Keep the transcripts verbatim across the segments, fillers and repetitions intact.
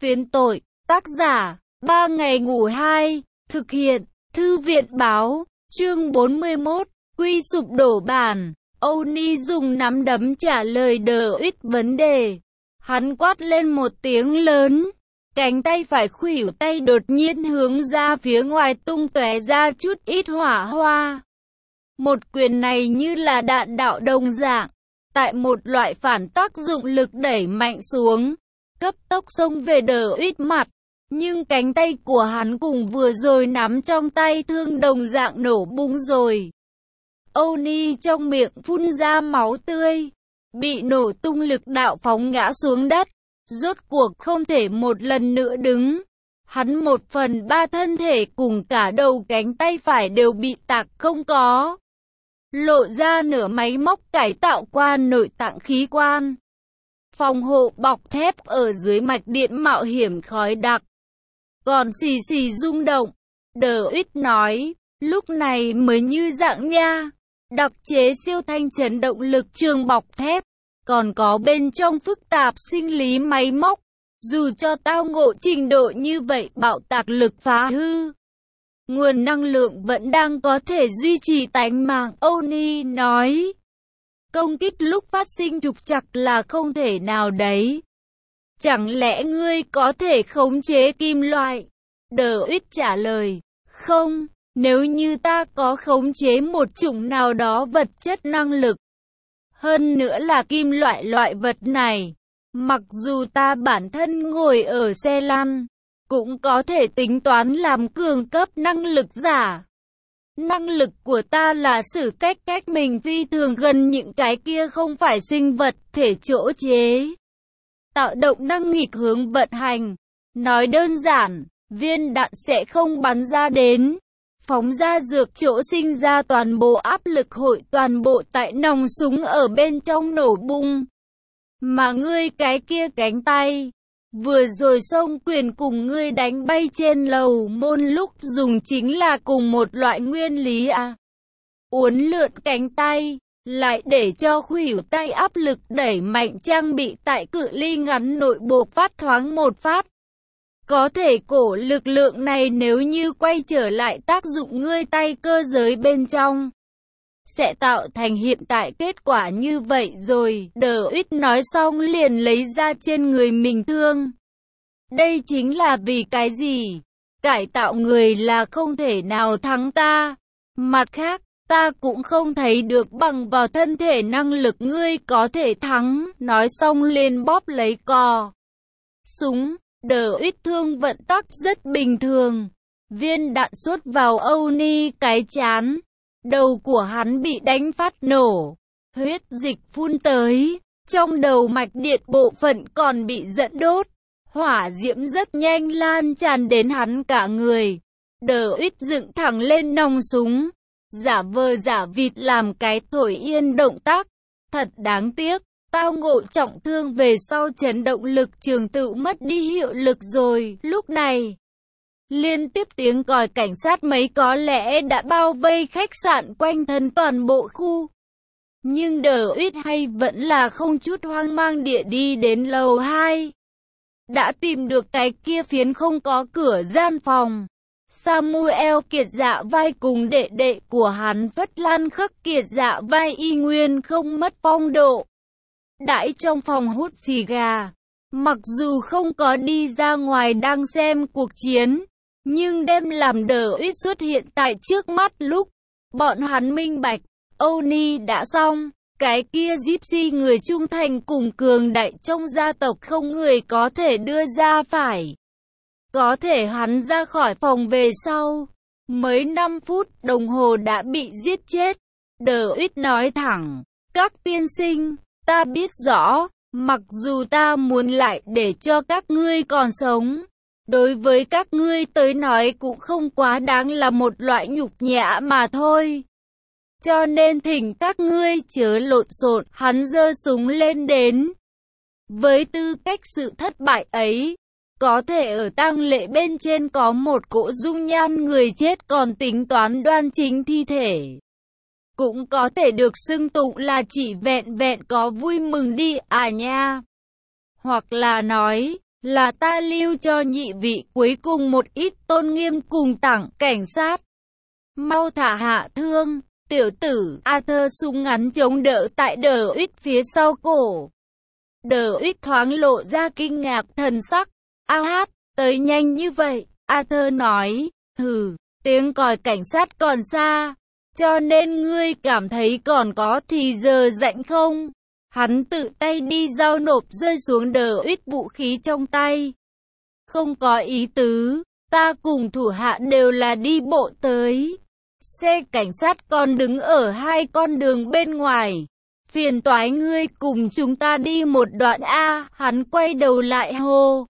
Phiến tội, tác giả, ba ngày ngủ hai, thực hiện, thư viện báo, chương bốn mươi mốt, quy sụp đổ bản. Oni dùng nắm đấm trả lời đờ ít vấn đề. Hắn quát lên một tiếng lớn. Cánh tay phải khuỷu tay đột nhiên hướng ra phía ngoài tung tóe ra chút ít hỏa hoa. Một quyền này như là đạn đạo đồng dạng. Tại một loại phản tác dụng lực đẩy mạnh xuống. Cấp tốc xông về đờ ít mặt. Nhưng cánh tay của hắn cùng vừa rồi nắm trong tay thương đồng dạng nổ bung rồi. Oni trong miệng phun ra máu tươi. Bị nổ tung lực đạo phóng ngã xuống đất. Rốt cuộc không thể một lần nữa đứng. Hắn một phần ba thân thể cùng cả đầu cánh tay phải đều bị tạc không có. Lộ ra nửa máy móc cải tạo qua nội tạng khí quan. Phòng hộ bọc thép ở dưới mạch điện mạo hiểm khói đặc. Còn xì xì rung động. Đờ ít nói, lúc này mới như dạng nha. Đặc chế siêu thanh chấn động lực trường bọc thép. Còn có bên trong phức tạp sinh lý máy móc. Dù cho tao ngộ trình độ như vậy bạo tạc lực phá hư. Nguồn năng lượng vẫn đang có thể duy trì tánh mạng, Oni nói. Công kích lúc phát sinh trục trặc là không thể nào đấy. Chẳng lẽ ngươi có thể khống chế kim loại? Đờ ít trả lời. Không, nếu như ta có khống chế một chủng nào đó vật chất năng lực. Hơn nữa là kim loại loại vật này. Mặc dù ta bản thân ngồi ở xe lăn, cũng có thể tính toán làm cường cấp năng lực giả. Năng lực của ta là xử cách cách mình phi thường gần những cái kia không phải sinh vật thể chỗ chế. Tạo động năng nghịch hướng vận hành. Nói đơn giản, viên đạn sẽ không bắn ra đến. Phóng ra dược chỗ sinh ra toàn bộ áp lực hội toàn bộ tại nòng súng ở bên trong nổ bung. Mà ngươi cái kia cánh tay, vừa rồi xông quyền cùng ngươi đánh bay trên lầu môn lúc dùng chính là cùng một loại nguyên lý à. Uốn lượn cánh tay, lại để cho khuỷu tay áp lực đẩy mạnh trang bị tại cự ly ngắn nội bộ phát thoáng một phát. Có thể cổ lực lượng này nếu như quay trở lại tác dụng ngươi tay cơ giới bên trong, sẽ tạo thành hiện tại kết quả như vậy rồi. Đờ ít nói xong liền lấy ra trên người mình thương. Đây chính là vì cái gì? Cải tạo người là không thể nào thắng ta. Mặt khác, ta cũng không thấy được bằng vào thân thể năng lực ngươi có thể thắng. Nói xong liền bóp lấy cò súng. Đờ ít thương vận tắc rất bình thường. Viên đạn sút vào Oni cái chán. Đầu của hắn bị đánh phát nổ. Huyết dịch phun tới. Trong đầu mạch điện bộ phận còn bị dẫn đốt. Hỏa diễm rất nhanh lan tràn đến hắn cả người. Đờ ít dựng thẳng lên nòng súng. Giả vờ giả vịt làm cái thổi yên động tác. Thật đáng tiếc. Tao ngộ trọng thương về sau chấn động lực trường tự mất đi hiệu lực rồi. Lúc này, liên tiếp tiếng còi cảnh sát mấy có lẽ đã bao vây khách sạn quanh thân toàn bộ khu. Nhưng đờ ít hay vẫn là không chút hoang mang địa đi đến lầu hai. Đã tìm được cái kia phiến không có cửa gian phòng. Samuel kiệt dạ vai cùng đệ đệ của hắn Vất Lan Khắc kiệt dạ vai y nguyên không mất phong độ. Đãi trong phòng hút xì gà. Mặc dù không có đi ra ngoài đang xem cuộc chiến, nhưng đêm làm đờ ít xuất hiện tại trước mắt lúc bọn hắn minh bạch, Oni đã xong. Cái kia Gypsy người trung thành cùng cường đại trong gia tộc không người có thể đưa ra phải. Có thể hắn ra khỏi phòng về sau, mới năm phút đồng hồ đã bị giết chết. Đờ ít nói thẳng, các tiên sinh, ta biết rõ, mặc dù ta muốn lại để cho các ngươi còn sống, đối với các ngươi tới nói cũng không quá đáng là một loại nhục nhã mà thôi. Cho nên thỉnh các ngươi chớ lộn xộn. Hắn giơ súng lên đến. Với tư cách sự thất bại ấy, có thể ở tang lễ bên trên có một cỗ dung nhan người chết còn tính toán đoan chính thi thể. Cũng có thể được xưng tụng là chỉ vẹn vẹn có vui mừng đi à nha. Hoặc là nói, là ta lưu cho nhị vị cuối cùng một ít tôn nghiêm cùng tặng cảnh sát. Mau thả hạ thương, tiểu tử. Arthur súng ngắn chống đỡ tại Đờ Uýt phía sau cổ. Đờ Uýt thoáng lộ ra kinh ngạc thần sắc. A hát, tới nhanh như vậy, Arthur nói. Hừ, tiếng còi cảnh sát còn xa, cho nên ngươi cảm thấy còn có thì giờ rảnh không? Hắn tự tay đi giao nộp rơi xuống Đờ Uýt vũ khí trong tay. Không có ý tứ, ta cùng thủ hạ đều là đi bộ tới. Xe cảnh sát còn đứng ở hai con đường bên ngoài. Phiền toái ngươi cùng chúng ta đi một đoạn A. Hắn quay đầu lại hô.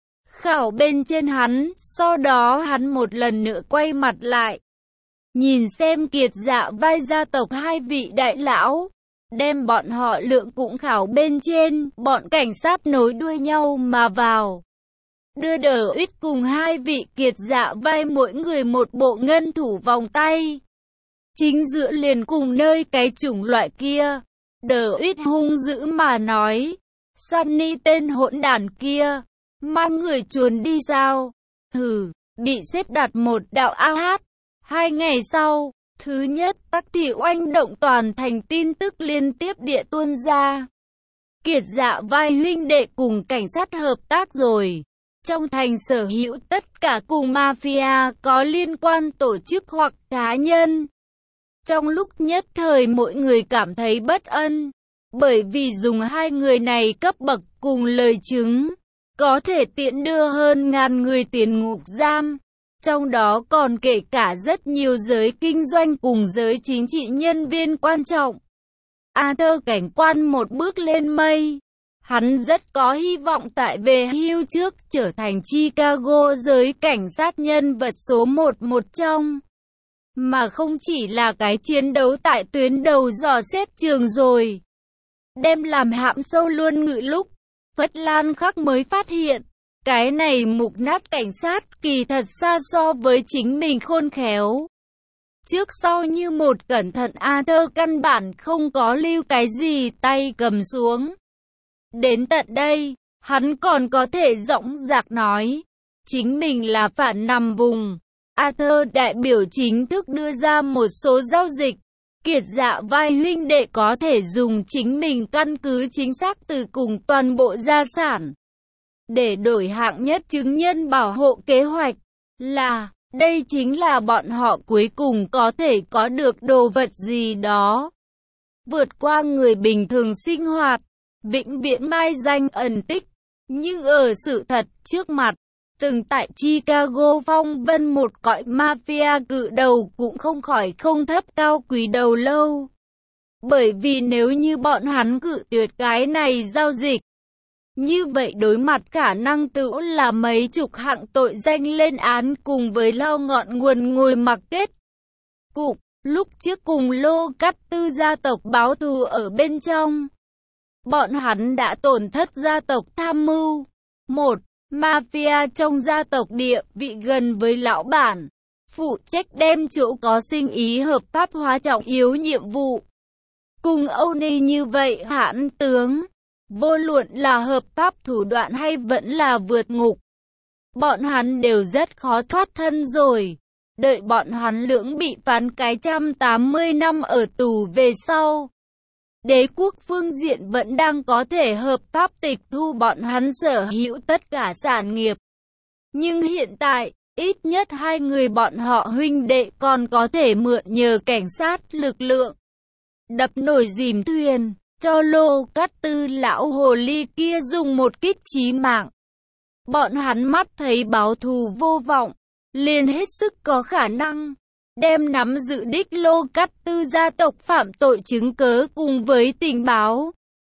Khảo bên trên hắn, sau đó hắn một lần nữa quay mặt lại. Nhìn xem Kiệt Dạ vai gia tộc hai vị đại lão. Đem bọn họ lượng cũng khảo bên trên, bọn cảnh sát nối đuôi nhau mà vào. Đưa Đờ Uýt cùng hai vị Kiệt Dạ vai mỗi người một bộ ngân thủ vòng tay. Chính giữa liền cùng nơi cái chủng loại kia. Đờ Uýt hung dữ mà nói. Sunny tên hỗn đản kia, mang người chuồn đi sao? Hừ, bị xếp đặt một đạo A hát. Hai ngày sau, thứ nhất tắc thì oanh động toàn thành tin tức liên tiếp địa tuôn ra. Kiệt Dạ vai huynh đệ cùng cảnh sát hợp tác rồi. Trong thành sở hữu tất cả cùng mafia có liên quan tổ chức hoặc cá nhân. Trong lúc nhất thời mỗi người cảm thấy bất an, bởi vì dùng hai người này cấp bậc cùng lời chứng, có thể tiện đưa hơn ngàn người tiến ngục giam. Trong đó còn kể cả rất nhiều giới kinh doanh cùng giới chính trị nhân viên quan trọng. Arthur cảnh quan một bước lên mây. Hắn rất có hy vọng tại về hưu trước trở thành Chicago giới cảnh sát nhân vật số một một trong. Mà không chỉ là cái chiến đấu tại tuyến đầu dò xét trường rồi. Đem làm hãm sâu luôn ngự lúc. Phất Lan Khắc mới phát hiện. Cái này mục nát cảnh sát kỳ thật xa so với chính mình khôn khéo. Trước sau như một cẩn thận Arthur căn bản không có lưu cái gì tay cầm xuống. Đến tận đây, hắn còn có thể dõng dạc nói. Chính mình là phản nằm vùng. Arthur đại biểu chính thức đưa ra một số giao dịch. Kiệt Dạ vai huynh đệ có thể dùng chính mình căn cứ chính xác từ cùng toàn bộ gia sản. Để đổi hạng nhất chứng nhân bảo hộ kế hoạch. Là, đây chính là bọn họ cuối cùng có thể có được đồ vật gì đó. Vượt qua người bình thường sinh hoạt. Vĩnh viễn mai danh ẩn tích. Nhưng ở sự thật trước mặt. Từng tại Chicago phong vân một cõi mafia cự đầu cũng không khỏi không thấp cao quý đầu lâu. Bởi vì nếu như bọn hắn cự tuyệt cái này giao dịch, như vậy đối mặt khả năng tự là mấy chục hạng tội danh lên án cùng với lao ngọn nguồn ngồi mặc kết. Cục, lúc trước cùng Lô Cắt Tư gia tộc báo thù ở bên trong. Bọn hắn đã tổn thất gia tộc tham mưu. Một. Mafia trong gia tộc địa vị gần với lão bản, phụ trách đem chỗ có sinh ý hợp pháp hóa trọng yếu nhiệm vụ. Cùng Âu Ni như vậy hãn tướng, vô luận là hợp pháp thủ đoạn hay vẫn là vượt ngục. Bọn hắn đều rất khó thoát thân rồi. Đợi bọn hắn lưỡng bị phán cái trăm tám mươi năm ở tù về sau. Đế quốc phương diện vẫn đang có thể hợp pháp tịch thu bọn hắn sở hữu tất cả sản nghiệp. Nhưng hiện tại, ít nhất hai người bọn họ huynh đệ còn có thể mượn nhờ cảnh sát lực lượng. Đập nổi dìm thuyền, cho Lô Cắt Tư lão hồ ly kia dùng một kích chí mạng. Bọn hắn mắt thấy báo thù vô vọng, liền hết sức có khả năng đem nắm giữ đích Lô Cắt Tư gia tộc phạm tội chứng cớ cùng với tình báo.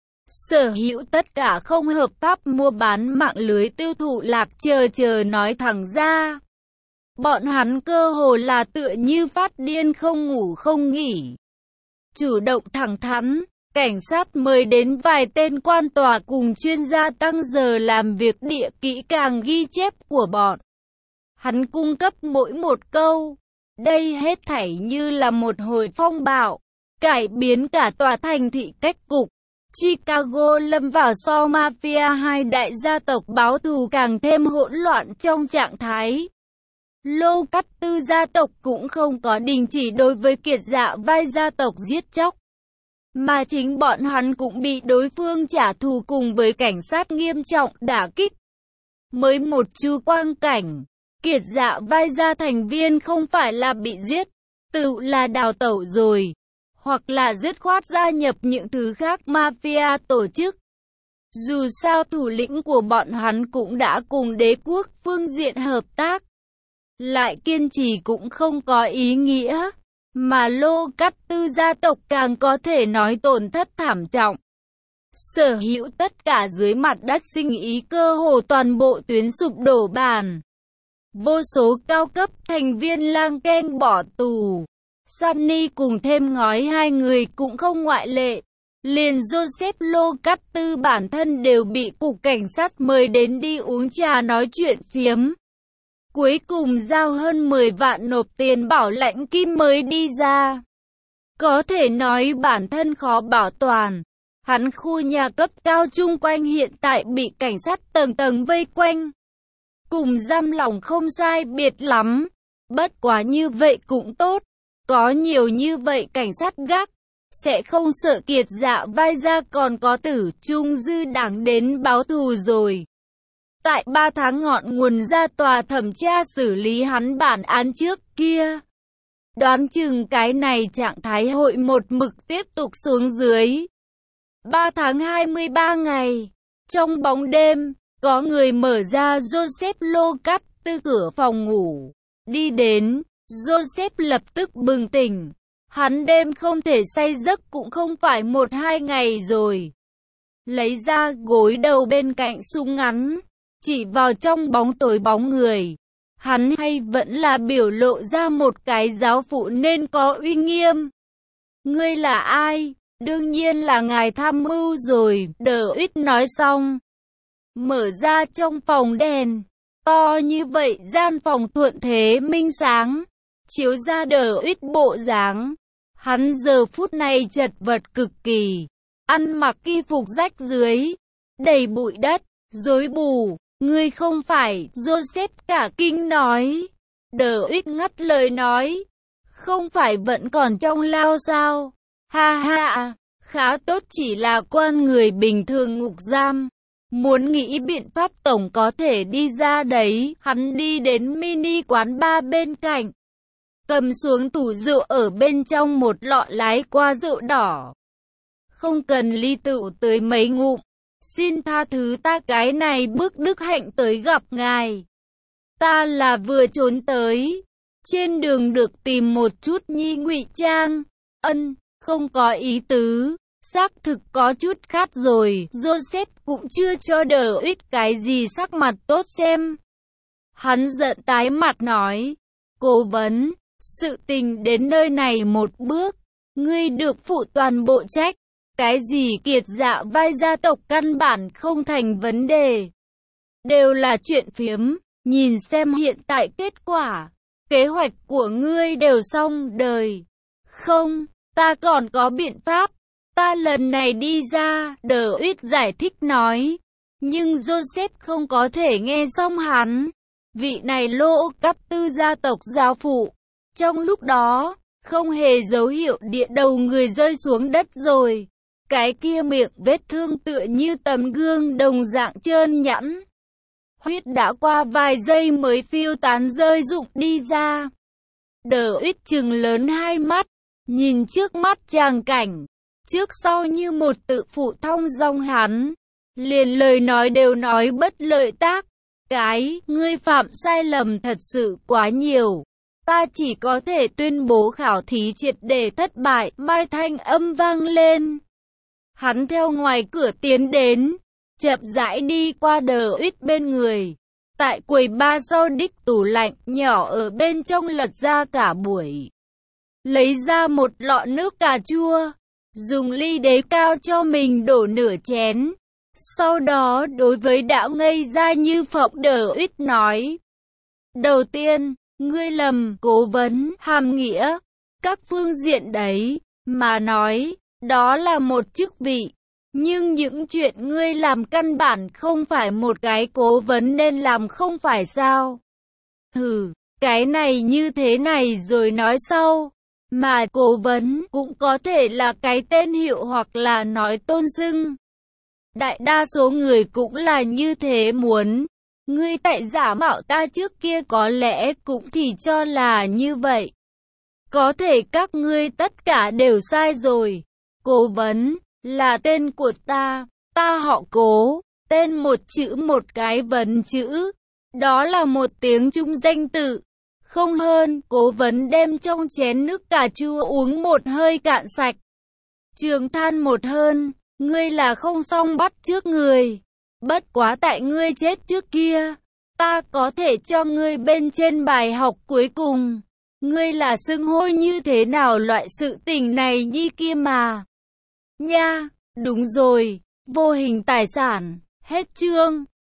Sở hữu tất cả không hợp pháp mua bán mạng lưới tiêu thụ lạc chờ chờ nói thẳng ra. Bọn hắn cơ hồ là tựa như phát điên không ngủ không nghỉ. Chủ động thẳng thắn, cảnh sát mời đến vài tên quan tòa cùng chuyên gia tăng giờ làm việc địa kỹ càng ghi chép của bọn. Hắn cung cấp mỗi một câu. Đây hết thảy như là một hồi phong bạo, cải biến cả tòa thành thị cách cục. Chicago lâm vào so mafia hai đại gia tộc báo thù càng thêm hỗn loạn trong trạng thái. Lô Cát Tư gia tộc cũng không có đình chỉ đối với kiệt dạ vai gia tộc giết chóc, mà chính bọn hắn cũng bị đối phương trả thù cùng với cảnh sát nghiêm trọng đả kích. Mới một chu quang cảnh, kiệt dạ vai gia thành viên không phải là bị giết, tự là đào tẩu rồi, hoặc là dứt khoát gia nhập những thứ khác mafia tổ chức. Dù sao thủ lĩnh của bọn hắn cũng đã cùng đế quốc phương diện hợp tác, lại kiên trì cũng không có ý nghĩa, mà Lô Cát Tư gia tộc càng có thể nói tổn thất thảm trọng. Sở hữu tất cả dưới mặt đất sinh ý cơ hồ toàn bộ tuyến sụp đổ bàn. Vô số cao cấp thành viên lang keng bỏ tù. Sunny cùng thêm ngói hai người cũng không ngoại lệ. Liền Joseph Lô Cát Tư bản thân đều bị cục cảnh sát mời đến đi uống trà nói chuyện phiếm. Cuối cùng giao hơn mười vạn nộp tiền bảo lãnh kim mới đi ra. Có thể nói bản thân khó bảo toàn. Hắn khu nhà cấp cao chung quanh hiện tại bị cảnh sát tầng tầng vây quanh. Cùng giam lỏng không sai biệt lắm. Bất quá như vậy cũng tốt. Có nhiều như vậy cảnh sát gác. Sẽ không sợ kiệt dạ vai ra còn có tử trung dư đảng đến báo thù rồi. Tại ba tháng ngọn nguồn ra tòa thẩm tra xử lý hắn bản án trước kia. Đoán chừng cái này trạng thái hội một mực tiếp tục xuống dưới. ba tháng hai mươi ba ngày. Trong bóng đêm, có người mở ra Joseph Lô Cát Tư cửa phòng ngủ. Đi đến, Joseph lập tức bừng tỉnh. Hắn đêm không thể say giấc cũng không phải một hai ngày rồi. Lấy ra gối đầu bên cạnh súng ngắn. Chỉ vào trong bóng tối bóng người. Hắn hay vẫn là biểu lộ ra một cái giáo phụ nên có uy nghiêm. Ngươi là ai? Đương nhiên là ngài tham mưu rồi, Đờ Uýt nói xong. Mở ra trong phòng đèn. To như vậy gian phòng thuận thế minh sáng. Chiếu ra Đờ Uýt bộ dáng. Hắn giờ phút này chật vật cực kỳ. Ăn mặc y phục rách dưới. Đầy bụi đất, rối bù. Ngươi không phải, Joseph cả kinh nói. Đờ Uýt ngắt lời nói. Không phải vẫn còn trong lao sao? Ha ha, khá tốt, chỉ là quan người bình thường ngục giam. Muốn nghĩ biện pháp tổng có thể đi ra đấy. Hắn đi đến mini quán bar bên cạnh. Cầm xuống tủ rượu ở bên trong một lọ lái qua rượu đỏ. Không cần ly tựu tới mấy ngụm. Xin tha thứ ta cái này bước đức hạnh tới gặp ngài. Ta là vừa trốn tới. Trên đường được tìm một chút nhi ngụy trang. Ân, không có ý tứ. Xác thực có chút khát rồi. Joseph cũng chưa cho Đờ Uýt cái gì sắc mặt tốt xem. Hắn giận tái mặt nói. Cố vấn, sự tình đến nơi này một bước. Ngươi được phụ toàn bộ trách. Cái gì kiệt dạ vai gia tộc căn bản không thành vấn đề. Đều là chuyện phiếm. Nhìn xem hiện tại kết quả. Kế hoạch của ngươi đều xong đời. Không, ta còn có biện pháp. Ta lần này đi ra, Đờ Uýt giải thích nói. Nhưng Joseph không có thể nghe xong hắn. Vị này Lô Cát Tư gia tộc giáo phụ. Trong lúc đó, không hề dấu hiệu địa đầu người rơi xuống đất rồi. Cái kia miệng vết thương tựa như tấm gương đồng dạng trơn nhẵn. Huyết đã qua vài giây mới phiêu tán rơi rụng đi ra. Đờ Uýt trừng lớn hai mắt, nhìn trước mắt tràng cảnh. Trước sau như một tự phụ thong dong hắn. Liền lời nói đều nói bất lợi tác. Cái, ngươi phạm sai lầm thật sự quá nhiều. Ta chỉ có thể tuyên bố khảo thí triệt để thất bại. Mai thanh âm vang lên. Hắn theo ngoài cửa tiến đến, chậm rãi đi qua Đờ Uýt bên người. Tại quầy bar sau đích tủ lạnh nhỏ ở bên trong lật ra cả buổi. Lấy ra một lọ nước cà chua, dùng ly đế cao cho mình đổ nửa chén. Sau đó đối với đã ngây ra như phộng Đờ Uýt nói. Đầu tiên, ngươi lầm cố vấn hàm nghĩa, các phương diện đấy, mà nói. Đó là một chức vị. Nhưng những chuyện ngươi làm căn bản không phải một cái cố vấn nên làm không phải sao? Hừ, cái này như thế này rồi nói sau. Mà cố vấn cũng có thể là cái tên hiệu hoặc là nói tôn xưng. Đại đa số người cũng là như thế muốn. Ngươi tại giả mạo ta trước kia có lẽ cũng thì cho là như vậy. Có thể các ngươi tất cả đều sai rồi. Cố vấn là tên của ta, ta họ Cố, tên một chữ một cái vấn chữ. Đó là một tiếng Trung danh tự. Không hơn, cố vấn đem trong chén nước cà chua uống một hơi cạn sạch. Trường than một hơn, ngươi là không xong bắt trước người. Bất quá tại ngươi chết trước kia, ta có thể cho ngươi bên trên bài học cuối cùng. Ngươi là xưng hô như thế nào loại sự tình này nhi kia mà. Nha, đúng rồi, vô hình tài sản, hết chương.